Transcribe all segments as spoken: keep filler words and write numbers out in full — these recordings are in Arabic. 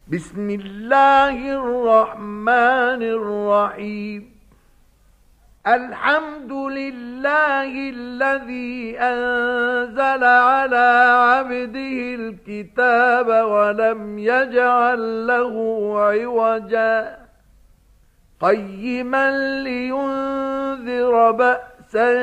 بسم الله الرحمن الرحيم. الحمد لله الذي أنزل على عبده الكتاب ولم يجعل له عوجا قيما لينذر بأسا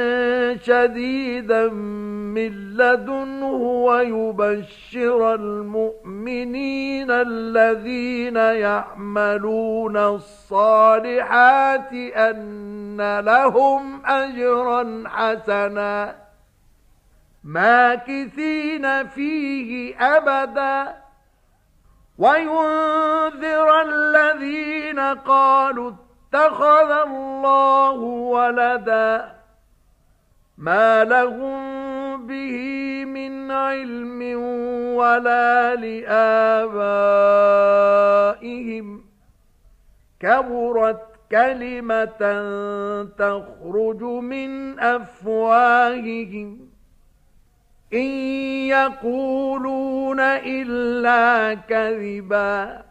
شديدا من لدنه ويبشر المؤمنين الذين يعملون الصالحات أن لهم أجرا حسنا ماكثين فيه أبدا وينذر الذين قالوا اتخذ الله ولدا ما لهم به من علم ولا لآبائهم كبرت كلمة تخرج من أفواههم إن يقولون إلا كذبا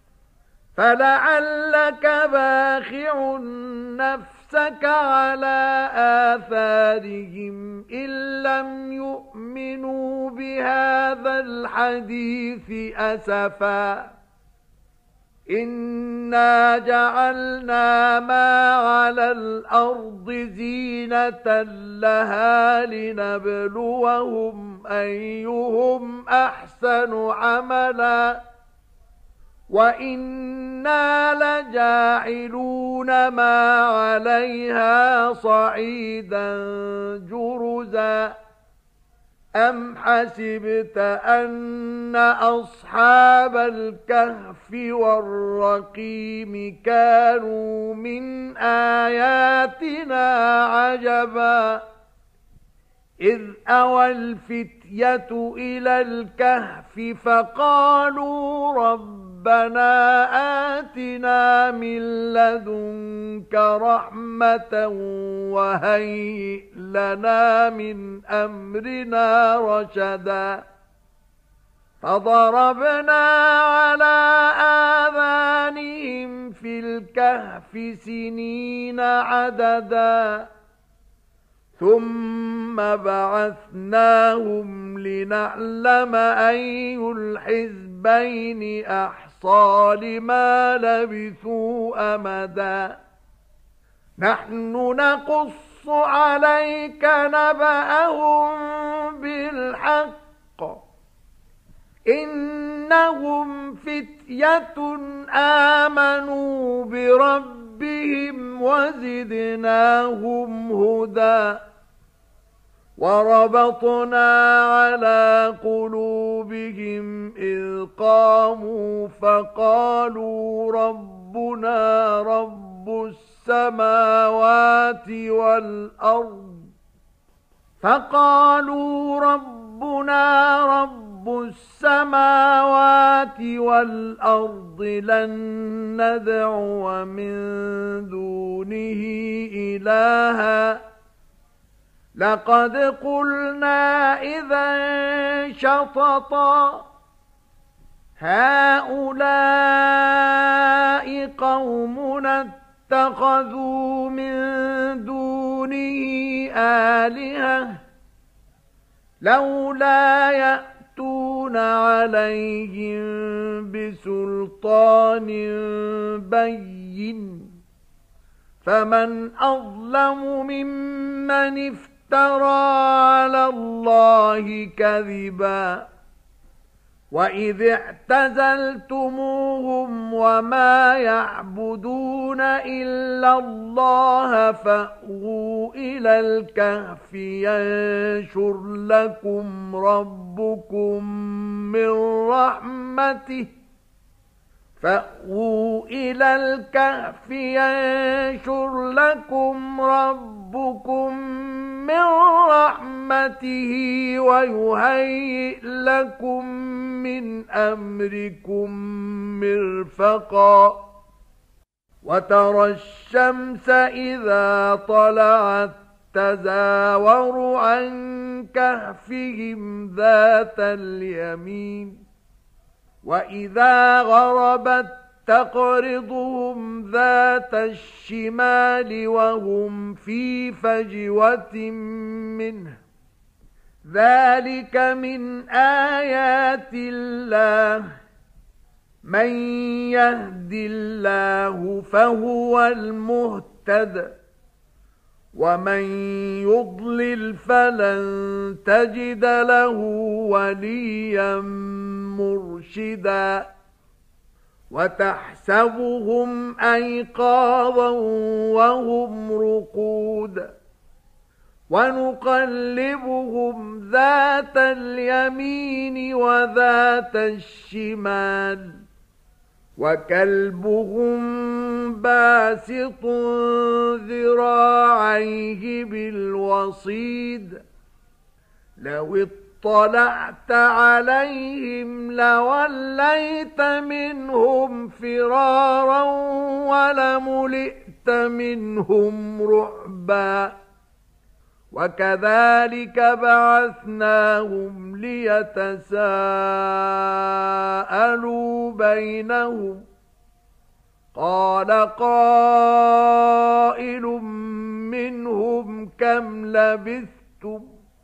فلعلك باخع نفسك على آثارهم إن لم يؤمنوا بهذا الحديث أسفا إنا جعلنا ما على الأرض زينة لها لنبلوهم أيهم أحسن عملا وإنا لجاعلون ما عليها صعيدا جرزا أم حسبت أن أصحاب الكهف والرقيم كانوا من آياتنا عجبا إذ أوى الفتية إلى الكهف فقالوا ربنا آتنا من لدنك رحمة وهيئ لنا من أمرنا رشدا فضربنا على آذانهم في الكهف سنين عددا ثم بعثناهم لنعلم أي الحزبين أحصى لما لبثوا أمدا نحن نقص عليك نبأهم بالحق إنهم فتية آمنوا بربهم وزدناهم هدى وربطنا على قلوبهم إذ قاموا فقالوا ربنا رب السماوات والأرض فقالوا ربنا رب السماوات والأرض لن ندعو من دونه إلها لقد قلنا إذا شططا هؤلاء قومنا اتخذوا من دونه آلهة لولا يأتون عليهم بسلطان بين فمن أظلم ممن افترى على الله كذبا وإذ اعتزلتموهم وما يعبدون إلا الله فأووا إلى الكهف ينشر لكم ربكم من رحمته فأووا إلى الكهف ينشر لكم ربكم من رحمته ويهيئ لكم من أمركم مرفقا وترى الشمس إذا طلعت تزاور عن كهفهم ذات اليمين وإذا غربت تقرضهم ذات الشمال وهم في فجوة منه ذلك من آيات الله من يهد الله فهو المهتد ومن يضلل فلن تجد له وليا مرشدا وتحسبهم أيقاظا وهم رقود ونقلبهم ذات اليمين وذات الشمال وكلبهم باسط ذراعيه بالوصيد لو اطلعت عليهم لوليت منهم فرارا ولملئت منهم رعبا وكذلك بعثناهم ليتساءلوا بينهم قال قائل منهم كم لبثتم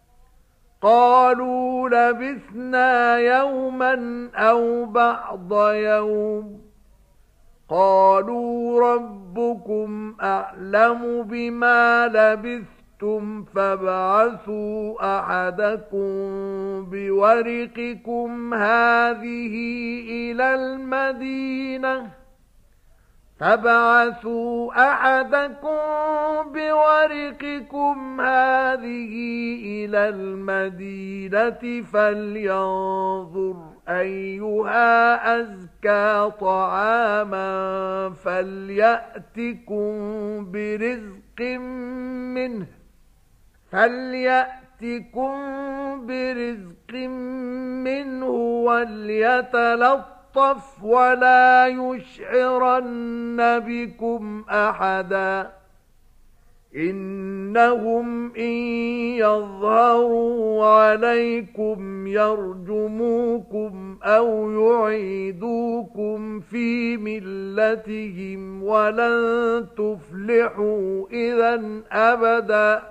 قالوا لبثنا يوما أو بعض يوم قالوا ربكم أعلم بما لبثتم فابعثوا أحدكم بورقكم هذه إلى المدينة فابعثوا أحدكم بورقكم هذه إلى المدينة فلينظر أيها أزكى طعاما فليأتكم برزق منه فليأتكم برزق منه وليتلطف ولا يشعرن بكم أحدا إنهم إن يظهروا عليكم يرجموكم أو يعيدوكم في ملتهم ولن تفلحوا إذا أبدا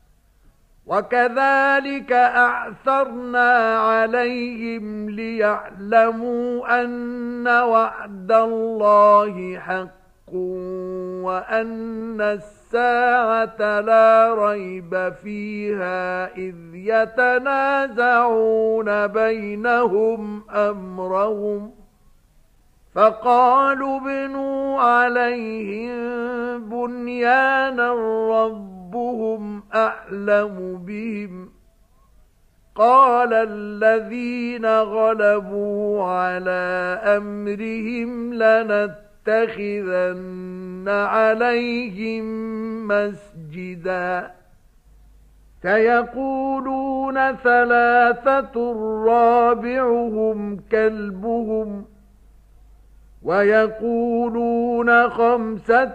وكذلك أعثرنا عليهم ليعلموا أن وعد الله حق وأن الساعة لا ريب فيها إذ يتنازعون بينهم أمرهم فقالوا ابنوا عليهم بنيانا ربهم أعلم بهم قال الذين غلبوا على أمرهم لنتخذن عليهم مسجدا سيقولون ثلاثة رابعهم كلبهم ويقولون خمسة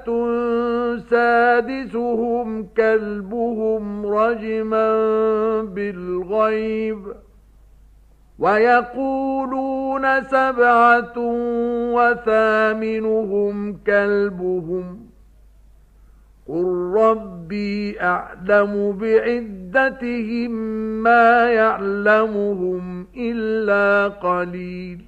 سادسهم كلبهم رجما بالغيب ويقولون سبعة وثامنهم كلبهم قل ربي أعلم بعدتهم ما يعلمهم إلا قليل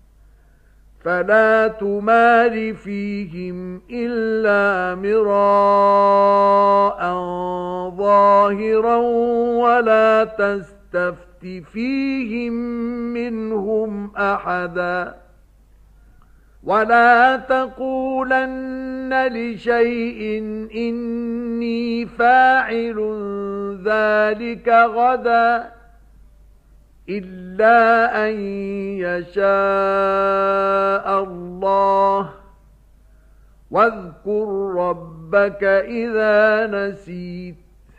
فلا تمار فيهم إلا مراء ظاهرا ولا تستفت فيهم منهم أحدا ولا تقولن لشيء إني فاعل ذلك غدا إلا أن يشاء الله واذكر ربك إذا نسيت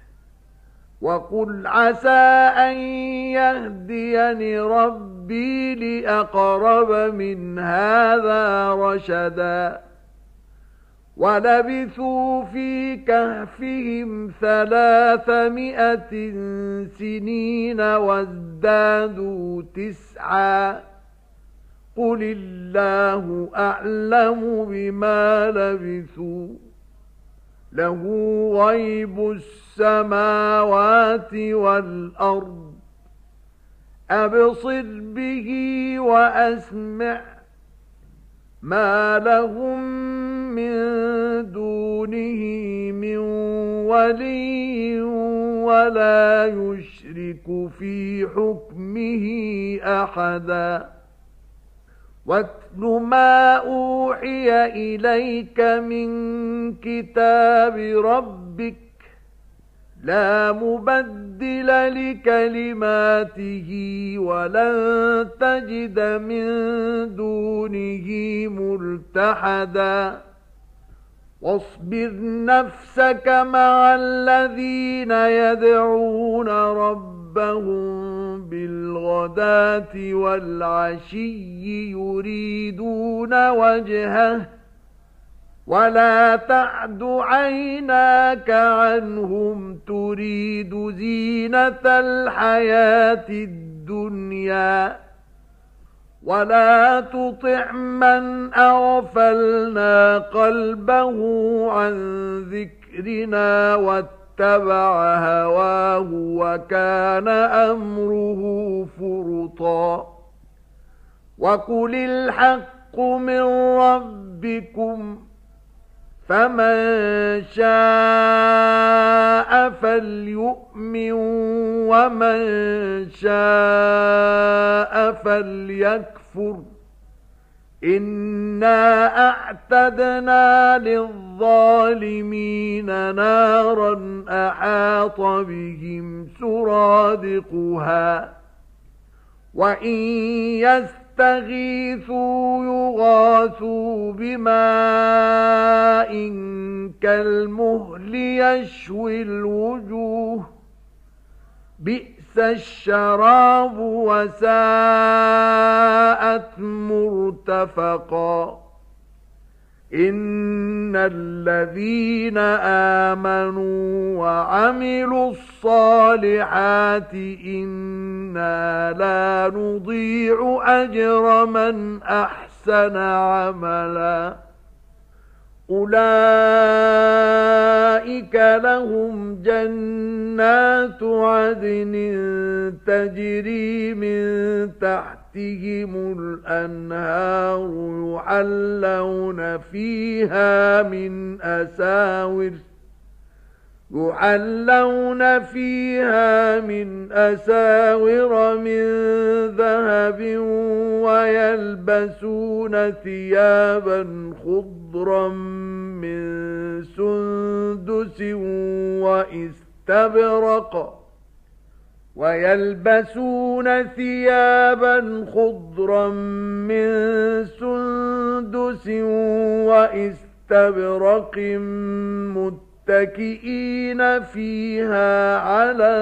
وقل عسى أن يهديني ربي لأقرب من هذا رشدا ولبثوا في كهفهم ثلاثمائة سنين وازدادوا تسعا قل الله أعلم بما لبثوا له غيب السماوات والأرض أبصر به وأسمع ما لهم من دونه من ولي ولا يشرك في حكمه أحدا واتل ما أوحي إليك من كتاب ربك لا مبدل لكلماته ولن تجد من دونه ملتحدا واصبر نفسك مع الذين يدعون ربهم بالغداة والعشي يريدون وجهه ولا تعد عيناك عنهم تريد زينة الحياة الدنيا ولا تطع من أغفلنا قلبه عن ذكرنا واتبع هواه وكان أمره فرطا وقل الحق من ربكم فمن شاء فليؤمن ومن شاء فليكفر إنا أعتدنا للظالمين نارا أحاط بهم سرادقها وإن يستغيثوا يغاثوا بماء كالمهل يشوي الوجوه بئس الشراب وساءت مرتفقا إن الذين آمنوا وعملوا الصالحات إنا لا نضيع أجر من أحسن عملا أولئك لهم جنات عدن تجري من تحتهم الأنهار يحلون فيها من أساور يحلون فيها من أساور من ذهب ويلبسون ثيابا خضرا من سندس وإستبرق ويلبسون ثيابا خضرا من سندس وإستبرق متكئين فيها على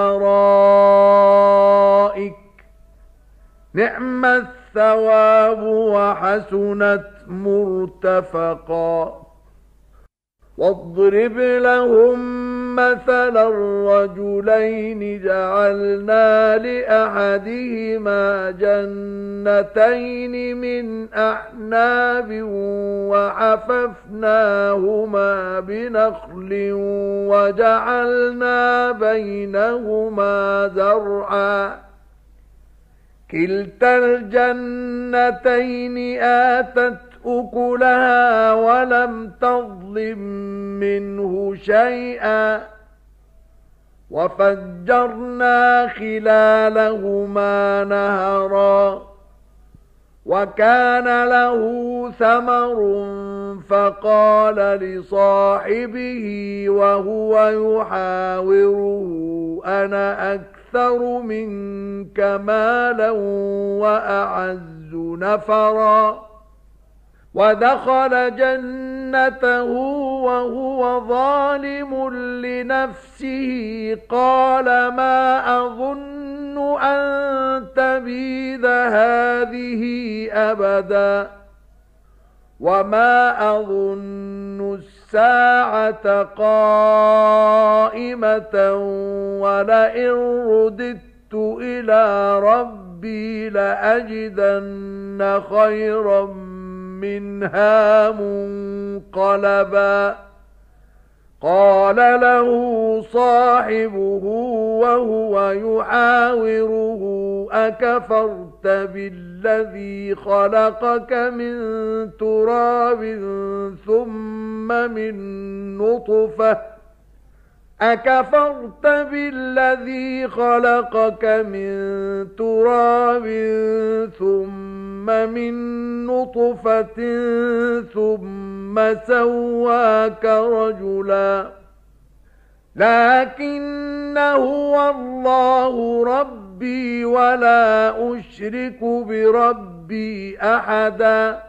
الأرائك نعم الثواب وحسنت مرتفقا واضرب لهم مثلا الرجلين جعلنا لأحدهما جنتين من أعناب وحففناهما بنخل وجعلنا بينهما زرعا كلتا الجنتين آتت أكلها ولم تظلم منه شيئا وفجرنا خلالهما نهرا وكان له ثمر فقال لصاحبه وهو يحاوره أنا أكثر منك مالا وأعز نفرا ودخل جنته وهو ظالم لنفسه قال ما أظن أن تبيد هذه أبدا وما أظن الساعة قائمة ولئن رددت إلى ربي ربي لأجدن خيرا منها منقلبا قال له صاحبه وهو يحاوره أكفرت بالذي خلقك من تراب ثم من نطفة أكفرت بالذي خلقك من تراب ثم من نطفة ثم سواك رجلا لكن هو الله ربي ولا أشرك بربي أحدا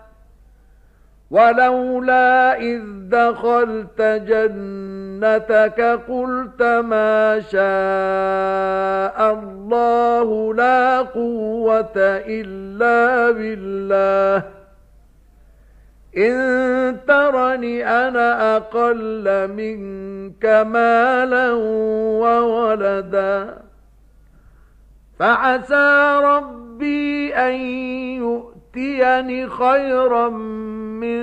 ولولا إذ دخلت جنتك قلت ما شاء الله لا قوة إلا بالله إن ترني أنا أقل منك مالا وولدا فعسى ربي أن يؤتيني خيرا من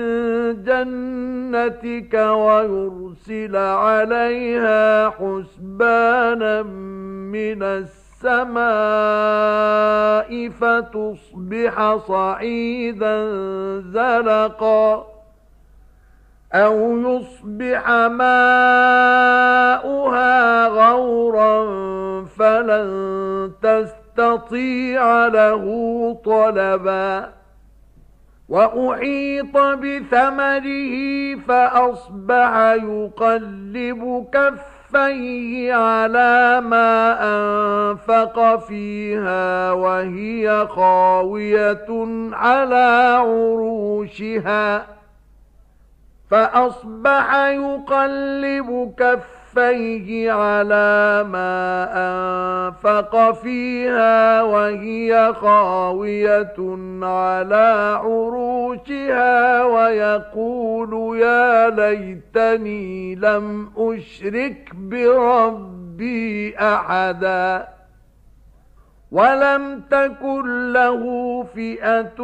جنتك ويرسل عليها حسبانا من السماء فتصبح صعيدا زلقا أو يصبح ماؤها غورا فلن تستطيع له طلبا وأحيط بثمره فأصبح يقلب كفيه على ما أنفق فيها وهي خاوية على عروشها فأصبح يقلب كفيه على ما أنفق فيها وهي خاوية على عروشها ويقول يا ليتني لم أشرك بربي أحدا ولم تكن له فئة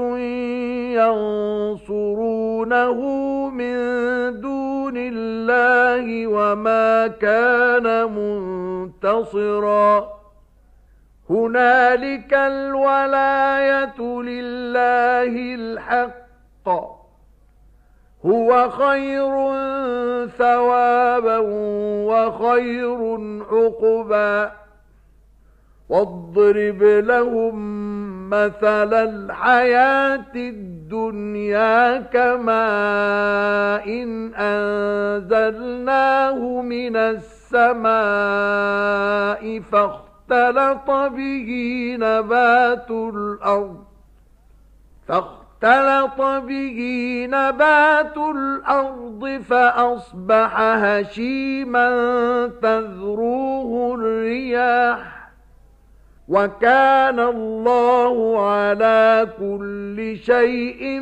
ينصرونه من دون الله وما كان منتصرا هنالك الولاية لله الحق هو خير ثوابا وخير عقبا واضرب لهم مثل الحياة الدنيا كماء إن أنزلناه من السماء فاختلط به نبات الأرض فاختلط به نبات الأرض فأصبح هشيما تذروه الرياح وكان الله على كل شيء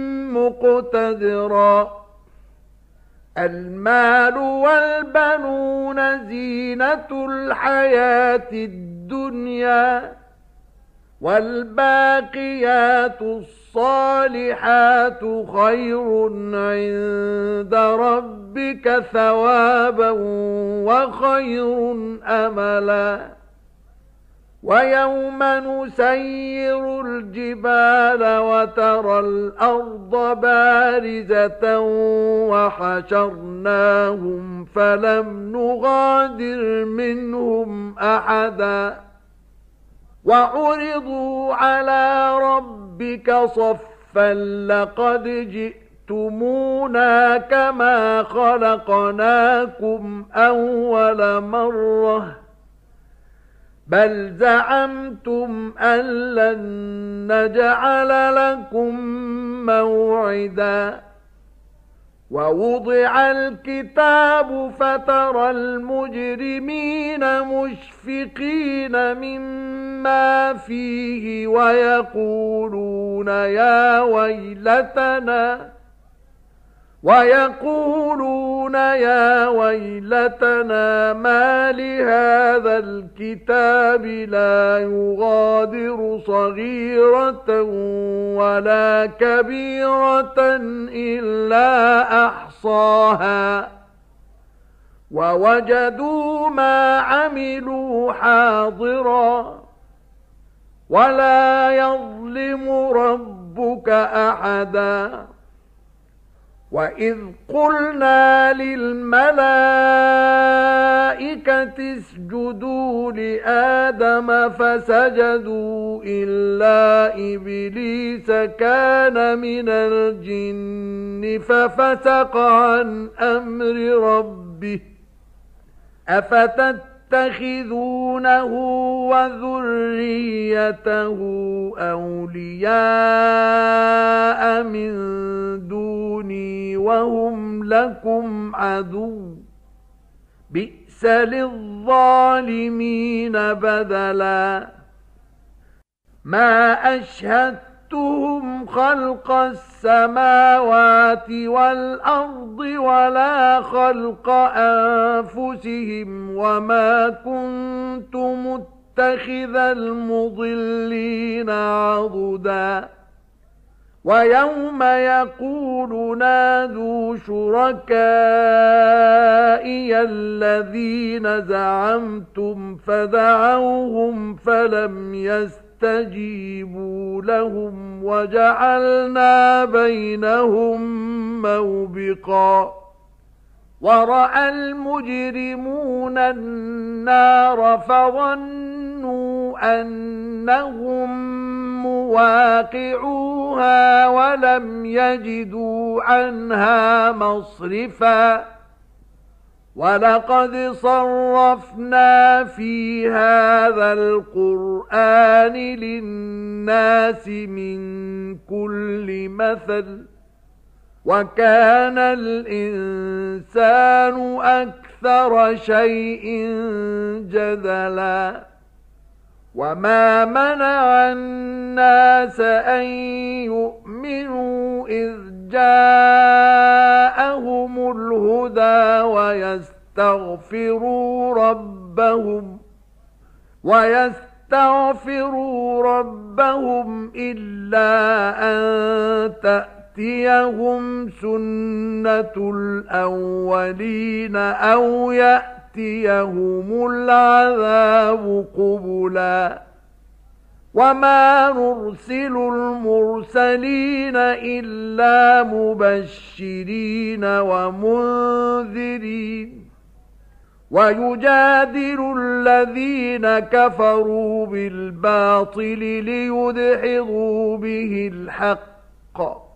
مقتدرا المال والبنون زينة الحياة الدنيا والباقيات الصالحات خير عند ربك ثوابا وخير أملا ويوم نسير الجبال وترى الأرض بارزة وحشرناهم فلم نغادر منهم أحدا وعرضوا على ربك صفا لقد جئتمونا كما خلقناكم أول مرة بل زعمتم أن لن نجعل لكم موعدا ووضع الكتاب فترى المجرمين مشفقين مما فيه ويقولون يا ويلتنا ويقولون يا ويلتنا ما لهذا الكتاب لا يغادر صغيرة ولا كبيرة إلا أحصاها ووجدوا ما عملوا حاضرا ولا يظلم ربك أحدا وإذ قلنا للملائكة اسجدوا لآدم فسجدوا إلا إبليس كان من الجن ففسق عن أمر ربه أفتتخذونه وذريته أولياء من دوني وهم لكم عدو بئس للظالمين بدلا ما أشهدتهم خلق السماوات والأرض ولا خلق أنفسهم وما كنت متخذ المضلين عضدا ويوم يقول نادوا شركائي الذين زعمتم فدعوهم فلم يستجيبوا لهم وجعلنا بينهم موبقا ورأى المجرمون النار فظنوا أنهم مواقعوها ولم يجدوا عنها مصرفا ولقد صرفنا في هذا القرآن للناس من كل مثل وكان الإنسان أكثر شيء جدلا وما منع الناس أن يؤمنوا إذ جاءهم الهدى ويستغفروا ربهم ويستغفروا ربهم إلا أن تأتيهم سنة الأولين أو يأتيهم العذاب قبلا وما نرسل المرسلين إلا مبشرين ومنذرين ويجادل الذين كفروا بالباطل ليدحضوا به الحق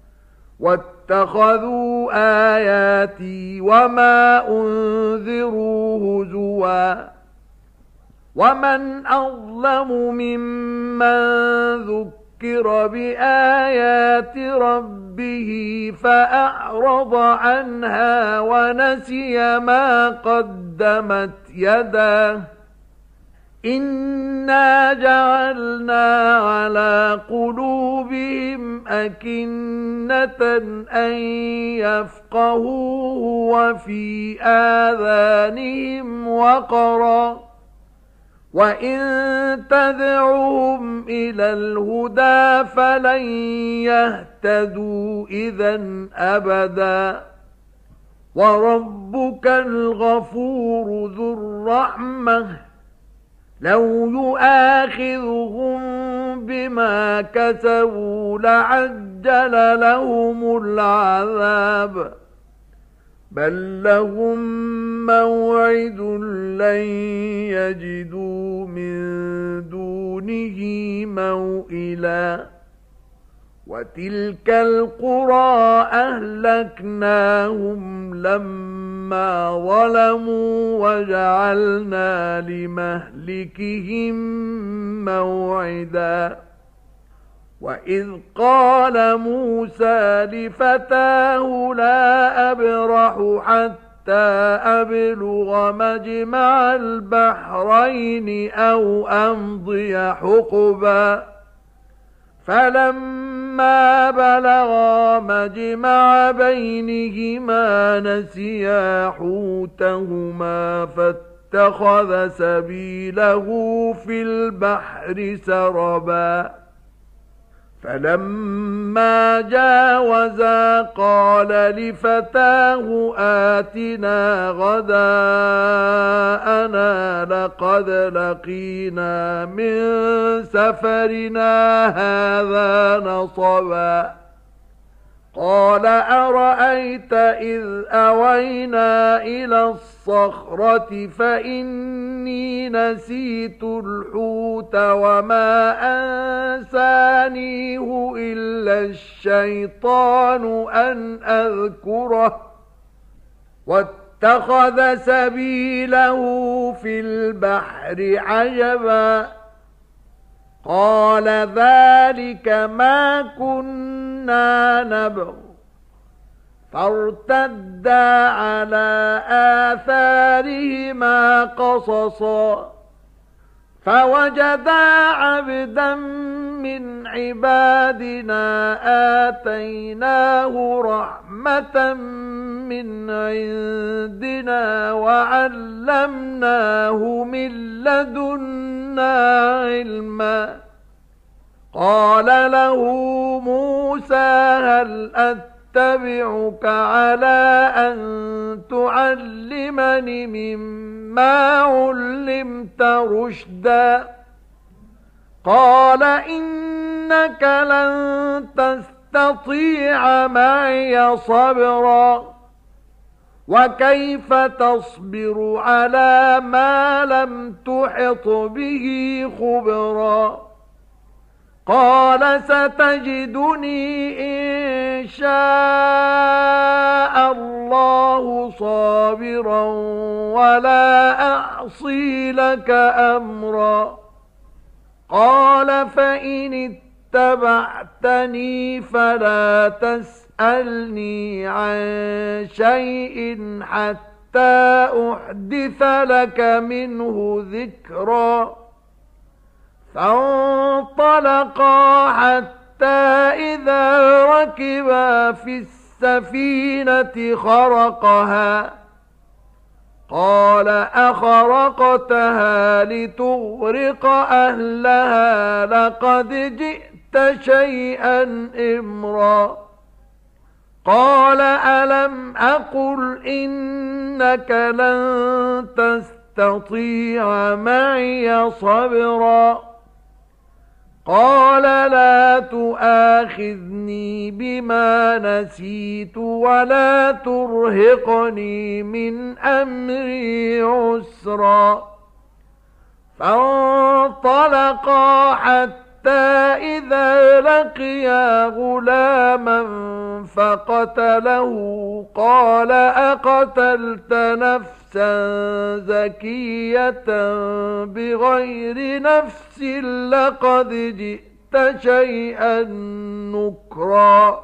واتخذوا آياتي وما أنذروا هزوا ومن أظلم ممن ذكر بآيات ربه فأعرض عنها ونسي ما قدمت يداه إنا جعلنا على قلوبهم أكنة أن يفقهوه وفي آذانهم وقرا وإن تدعوهم إلى الهدى فلن يهتدوا إذن أبدا وربك الغفور ذو الرحمة لو يؤاخذهم بما كسبوا لعجل لهم العذاب بل لهم موعد لن يجدوا من دونه موئلا وتلك القرى أهلكناهم لما ظلموا وجعلنا لمهلكهم موعدا وإذ قال موسى لفتاه لا أبرح حتى أبلغ مجمع البحرين أو أمضي حقبا فلما فلما بلغا مجمع بينهما نسيا حوتهما فاتخذ سبيله في البحر سربا فلما جاوزا قال لفتاه آتنا غداءنا لقد لقينا من سفرنا هذا نصبا قال أرأيت إذ أوينا إلى الصخرة فإني نسيت الحوت وما أنسانيه إلا الشيطان أن أذكره واتخذ سبيله في البحر عجبا قال ذلك ما كنا نبغ فارتدا على آثارهما قصصا فوجدا عبدا من عبادنا آتيناه رحمة من عندنا وعلمناه من لدنا علما قال له موسى هل أتبعك على أن تعلمني مما علمت رشدا قال إنك لن تستطيع معي صبرا وكيف تصبر على ما لم تحط به خبرا قال ستجدني إن شاء الله صابرا ولا أعصي لك أمرا قال فإن اتبعتني فلا تسألني عن شيء حتى أحدث لك منه ذكرا فانطلقا حتى إذا ركبا في السفينة خرقها قال أخرقتها لتغرق أهلها لقد جئت شيئا إمرا قال ألم أقل إنك لن تستطيع معي صبرا قال لا تؤاخذني بما نسيت ولا ترهقني من أمري عسرا فانطلقا حتى إذا لقيا غلاما فقتله قال أقتلت نفسا زكية بغير نفس لقد جئت شيئا نكرا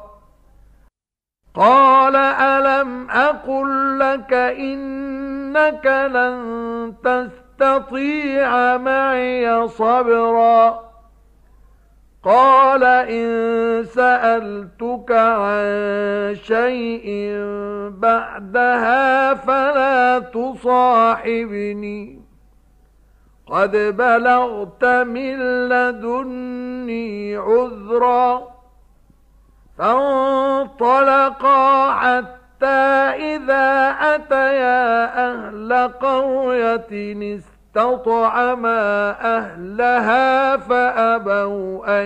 قال ألم أقل لك إنك لن تستطيع معي صبرا قال إن سألتك عن شيء بعدها فلا تصاحبني قد بلغت من لدني عذرا فانطلقا حتى إذا أتيا أهل قرية استطعما أهلها فأبوا أن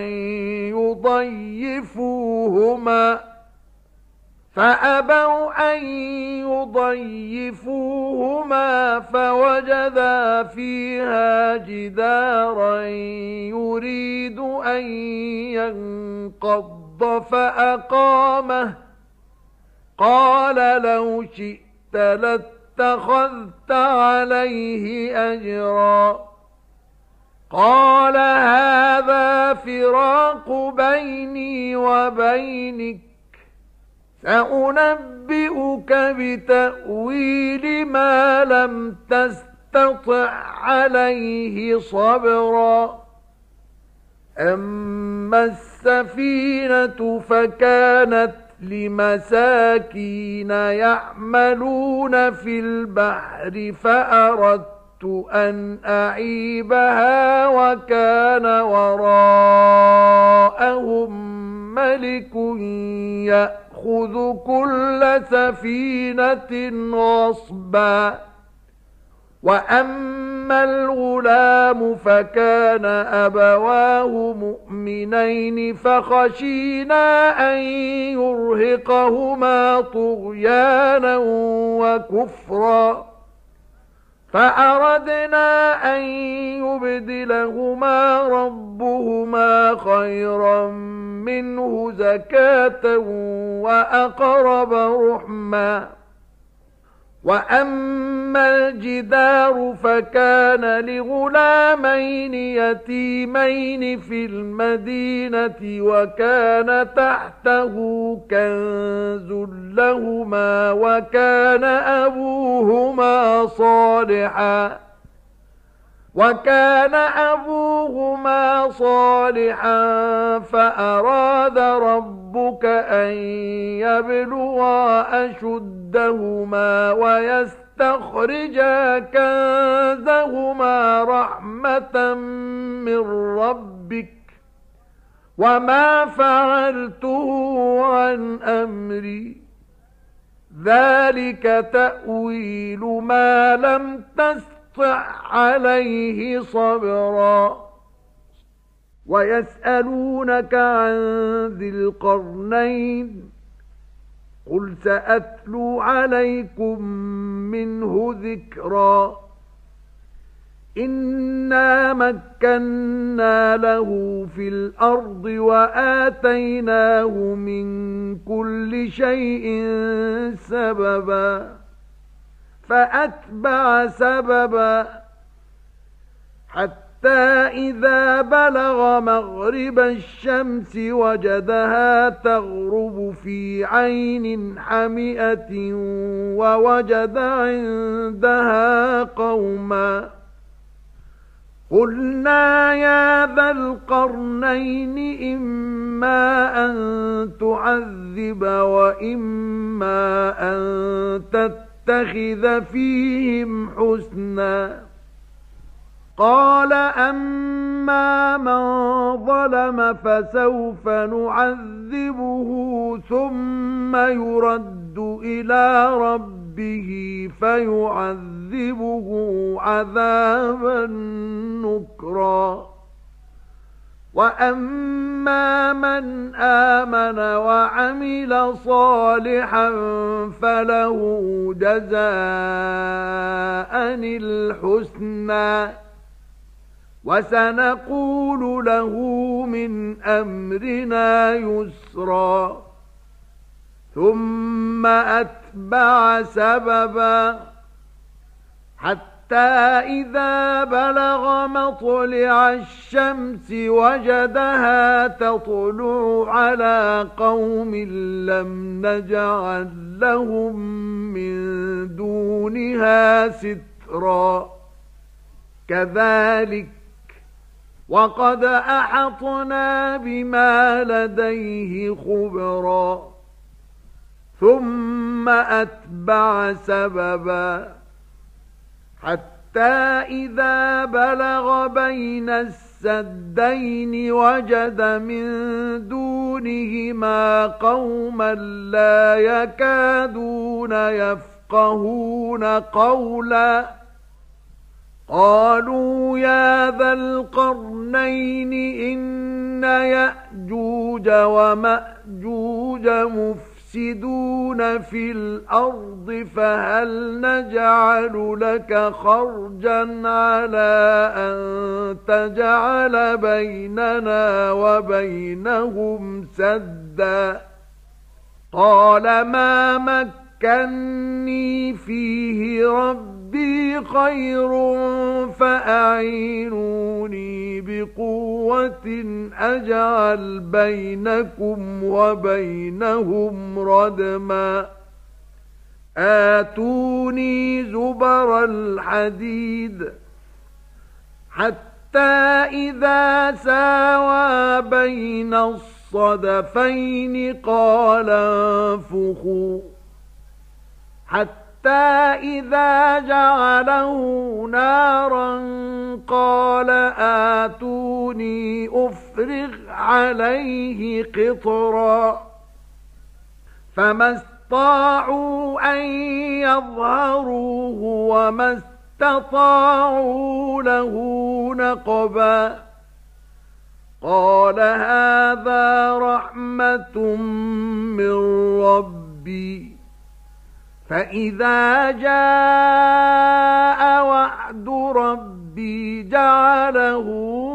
يضيفوهما فأبوا أن يضيفوهما فوجدا فيها جدارا يريد أن ينقض فأقامه قال لو شئت لاتخذت عليه أجرا قال هذا فراق بيني وبينك سأنبئك بتأويل ما لم تستطع عليه صبرا أما السفينة فكانت لمساكين يعملون في البحر فأردت أن أعيبها وكان وراءهم ملك يأخذ كل سفينة غصبا وأما الغلام فكان أبواه مؤمنين فخشينا أن يرهقهما طغيانا وكفرا فأردنا أن يبدلهما ربهما خيرا منه زكاة وأقرب رحما وأما الجدار فكان لغلامين يتيمين في المدينة وكان تحته كنز لهما وكان أبوهما صالحا وكان أبوهما صالحا فأراد ربك أن يبلغا أشدهما ويستخرجا كنزهما رحمة من ربك وما فعلته عن أمري ذلك تأويل ما لم تستطع عليه صبرا ويسألونك عن ذي القرنين قل سأتلو عليكم منه ذكرا إنا مكنا له في الأرض وآتيناه من كل شيء سببا فأتبع سببا حتى إذا بلغ مغرب الشمس وجدها تغرب في عين حمئة ووجد عندها قوما قلنا يا ذا القرنين إما أن تعذب وإما أن تتخذ فيهم حسنا قال أما من ظلم فسوف نعذبه ثم يرد إلى ربه فيعذبه عذابا نكرا وأما من آمن وعمل صالحا فله جزاء الحسنى وسنقول له من أمرنا يسرا ثم أتبع سببا حتى إذا بلغ مطلع الشمس وجدها تطلع على قوم لم نجعل لهم من دونها سترا كذلك وقد أحطنا بما لديه خبرا ثم أتبع سببا حتى إذا بلغ بين السدين وجد من دونهما قوما لا يكادون يفقهون قولا قالوا يا ذا القرنين إن يأجوج ومأجوج مفسدون في الأرض فهل نجعل لك خرجا على أن تجعل بيننا وبينهم سدا قال ما مكني فيه ربي خير فأعينوني بقوة أجعل بينكم وبينهم ردما آتوني زبر الحديد حتى إذا ساوى بين الصدفين قال انفخوا حتى إذا جعله نارا قال آتوني أفرغ عليه قطرا فما استطاعوا أن يظهروه وما استطاعوا له نقبا قال هذا رحمة من ربي فإذا جاء وعد ربي جعله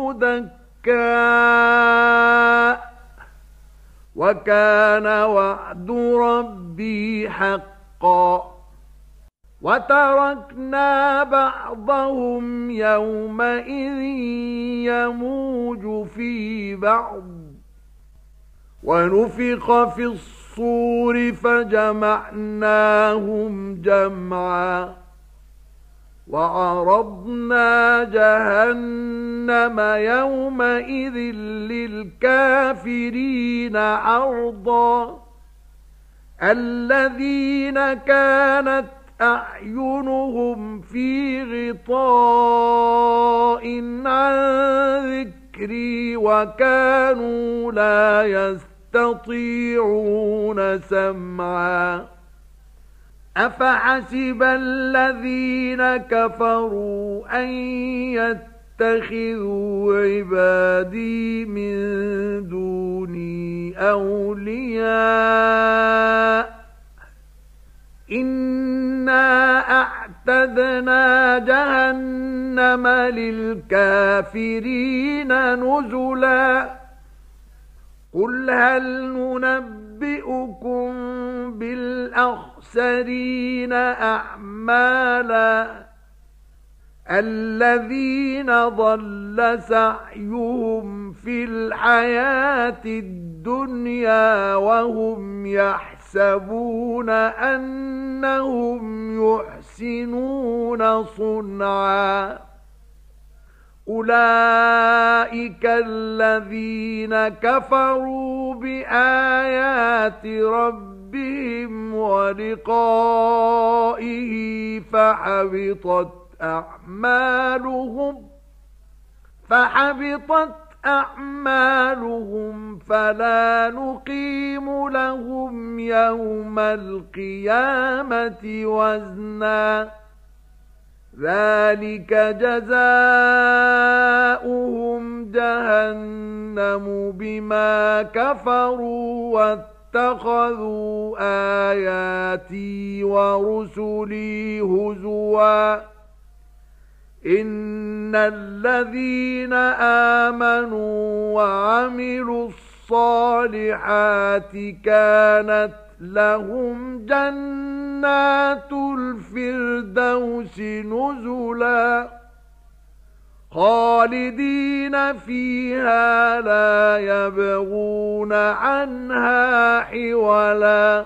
دكاء وكان وعد ربي حقا وتركنا بعضهم يومئذ يموج في بعض ونفخ في الصور فجمعناهم جمعا وعرضنا جهنم يومئذ للكافرين عرضا الذين كانت أعينهم في غطاء عن ذكري وكانوا لا يستطيعون سمعا أفحسب الذين كفروا أن يتخذوا عبادي من دوني أولياء إنا أعتدنا جهنم للكافرين نزلا قل هل ننبئكم بالأخسرين أعمالا الذين ضل سعيهم في الحياة الدنيا وهم يحسبون أنهم يحسنون صنعا أولئك الذين كفروا بآيات ربهم ولقائه فحبطت أعمالهم فحبطت أعمالهم فلا نقيم لهم يوم القيامة وزنا ذلك جزاؤهم جهنم بما كفروا واتخذوا آياتي ورسلي هزوا إن الذين آمنوا وعملوا الصالحات كانت لهم جنات الفردوس نزلا خالدين فيها لا يبغون عنها حولا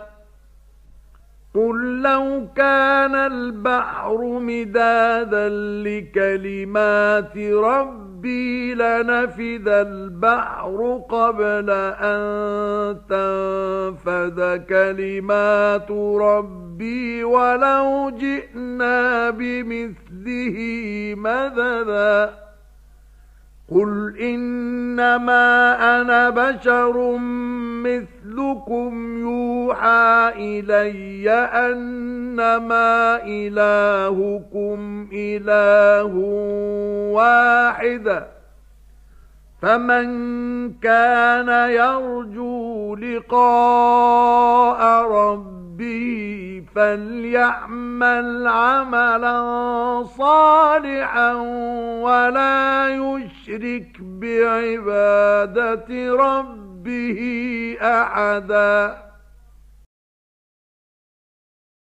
قل لو كان البحر مدادا لكلمات ربي لنفد البحر قبل أن تنفد كلمات ربي ولو جئنا بمثله مددا قل إنما أنا بشر مثلكم يوحى إلي أنما إلهكم إله واحد فمن كان يرجو لقاء ربه فليعمل عملا صالحا ولا يشرك بعبادة ربه أحدا